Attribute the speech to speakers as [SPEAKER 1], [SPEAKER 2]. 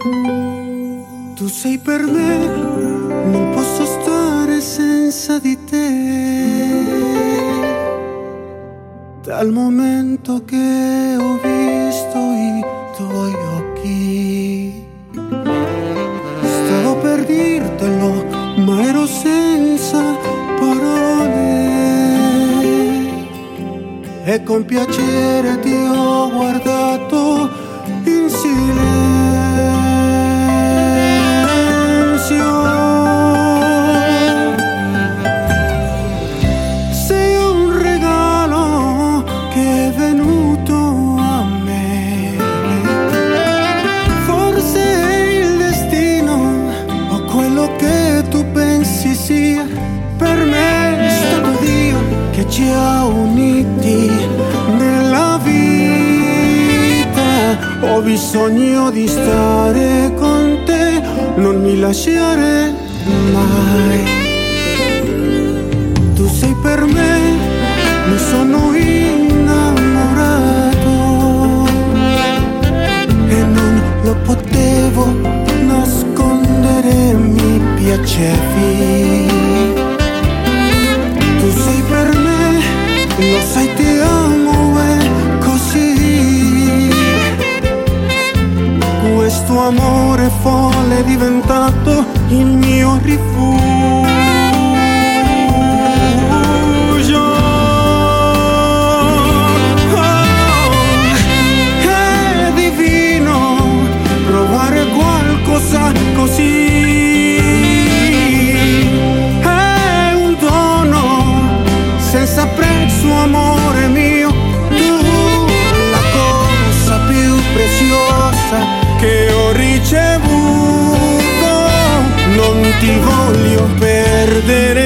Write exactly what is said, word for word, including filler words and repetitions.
[SPEAKER 1] Tu sei per me, non posso stare senza di te. Dal momento che ho visto i tuoi occhi, stavo per dirtelo, ma ero senza parole. E con piacere ti ho guardato in silenzio. Sei un regalo che è venuto a me. Forse è il destino o quello che tu pensi sia. Per me è stato Dio che ci ha uniti nella vita. Ho bisogno di stare con te, non mi lasciare mai. Tu sei per me, mi sono innamorato e non lo potevo nascondere, mi piacevi. Tu sei per me, lo sai, ti amo, è così. Questo amore folle è diventato il mio rifugio. Oh, è divino provare qualcosa così. È un dono senza prezzo, amore mio. Tu, la cosa più preziosa che ho ricevuto, non ti voglio perdere